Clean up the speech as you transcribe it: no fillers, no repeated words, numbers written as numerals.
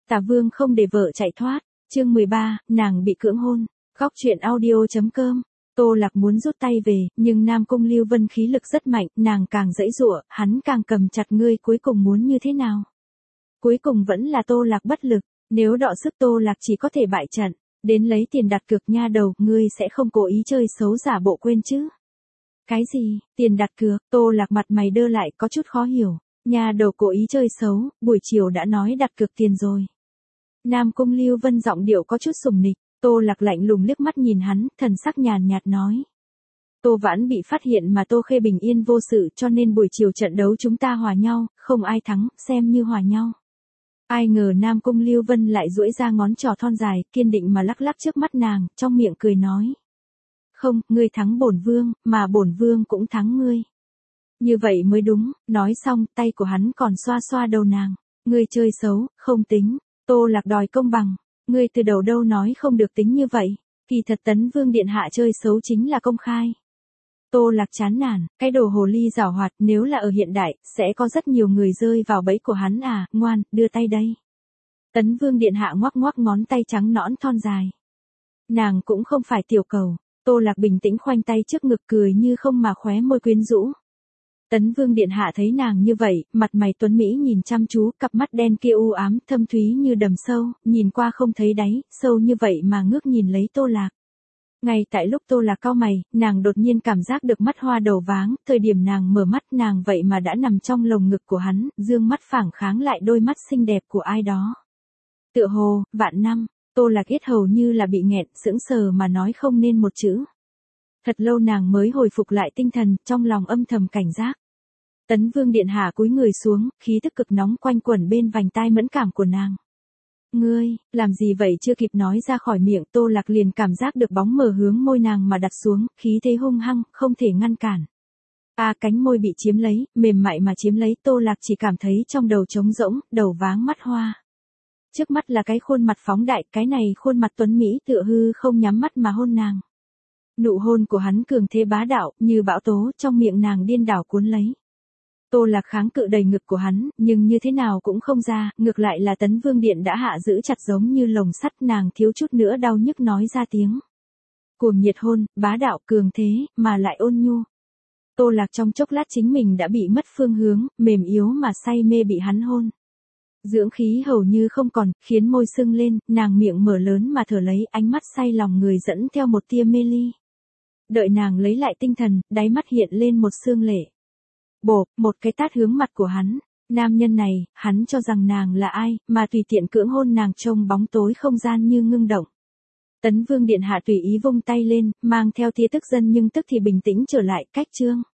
Tả Vương không để vợ chạy thoát. Chương 13, nàng bị cưỡng hôn. Góc truyện audio.com. Tô Lạc muốn rút tay về, nhưng Nam Cung Lưu Vân khí lực rất mạnh, nàng càng giãy giụa, hắn càng cầm chặt, ngươi cuối cùng muốn như thế nào? Cuối cùng vẫn là Tô Lạc bất lực, nếu đọ sức Tô Lạc chỉ có thể bại trận, đến lấy tiền đặt cược nha đầu, ngươi sẽ không cố ý chơi xấu giả bộ quên chứ? Cái gì, tiền đặt cược? Tô Lạc mặt mày đơ lại, có chút khó hiểu. Nha đầu cố ý chơi xấu, buổi chiều đã nói đặt cược tiền rồi. Nam Cung Lưu Vân giọng điệu có chút sùng nịch. Tô Lạc lạnh lùng liếc mắt nhìn hắn, thần sắc nhàn nhạt nói. Tô Vãn bị phát hiện mà Tô Khê bình yên vô sự, cho nên buổi chiều trận đấu chúng ta hòa nhau, không ai thắng, xem như hòa nhau. Ai ngờ Nam Cung Lưu Vân lại duỗi ra ngón trỏ thon dài, kiên định mà lắc lắc trước mắt nàng, trong miệng cười nói. Không, ngươi thắng bổn vương, mà bổn vương cũng thắng ngươi. Như vậy mới đúng, nói xong, tay của hắn còn xoa xoa đầu nàng. Ngươi chơi xấu, không tính. Tô Lạc đòi công bằng. Ngươi từ đầu đâu nói không được tính như vậy. Kỳ thật Tấn Vương điện hạ chơi xấu chính là công khai. Tô Lạc chán nản, cái đồ hồ ly giảo hoạt, nếu là ở hiện đại, sẽ có rất nhiều người rơi vào bẫy của hắn à, ngoan, đưa tay đây. Tấn Vương điện hạ ngoắc ngoắc ngón tay trắng nõn thon dài. Nàng cũng không phải tiểu cầu. Tô Lạc bình tĩnh khoanh tay trước ngực, cười như không mà khóe môi quyến rũ. Tấn Vương điện hạ thấy nàng như vậy, mặt mày tuấn mỹ nhìn chăm chú, cặp mắt đen kia u ám, thâm thúy như đầm sâu, nhìn qua không thấy đáy, sâu như vậy mà ngước nhìn lấy Tô Lạc. Ngay tại lúc Tô Lạc cau mày, nàng đột nhiên cảm giác được mắt hoa đầu váng, thời điểm nàng mở mắt nàng vậy mà đã nằm trong lồng ngực của hắn, dương mắt phảng kháng lại đôi mắt xinh đẹp của ai đó. Tựa hồ, vạn năm, Tô Lạc yết hầu như là bị nghẹn, sững sờ mà nói không nên một chữ. Thật lâu nàng mới hồi phục lại tinh thần, trong lòng âm thầm cảnh giác. Tấn Vương điện hạ cúi người xuống, khí tức cực nóng quanh quẩn bên vành tai mẫn cảm của nàng. Ngươi, làm gì vậy? Chưa kịp nói ra khỏi miệng, Tô Lạc liền cảm giác được bóng mờ hướng môi nàng mà đặt xuống, khí thế hung hăng, không thể ngăn cản. Cánh môi bị chiếm lấy, mềm mại mà chiếm lấy, Tô Lạc chỉ cảm thấy trong đầu trống rỗng, đầu váng mắt hoa. Trước mắt là cái khuôn mặt phóng đại, cái này khuôn mặt tuấn mỹ tựa hư không nhắm mắt mà hôn nàng. Nụ hôn của hắn cường thế bá đạo, như bão tố, trong miệng nàng điên đảo cuốn lấy. Tô Lạc kháng cự đầy ngực của hắn, nhưng như thế nào cũng không ra, ngược lại là Tấn Vương điện đã hạ giữ chặt giống như lồng sắt, nàng thiếu chút nữa đau nhức nói ra tiếng. Cuồng nhiệt hôn, bá đạo cường thế, mà lại ôn nhu. Tô Lạc trong chốc lát chính mình đã bị mất phương hướng, mềm yếu mà say mê bị hắn hôn. Dưỡng khí hầu như không còn, khiến môi sưng lên, nàng miệng mở lớn mà thở lấy, ánh mắt say lòng người dẫn theo một tia mê ly. Đợi nàng lấy lại tinh thần, đáy mắt hiện lên một sương lệ. Bộp, một cái tát hướng mặt của hắn. Nam nhân này, hắn cho rằng nàng là ai, mà tùy tiện cưỡng hôn nàng trong bóng tối không gian như ngưng động. Tấn Vương điện hạ tùy ý vung tay lên, mang theo tia tức giận nhưng tức thì bình tĩnh trở lại, cách chương.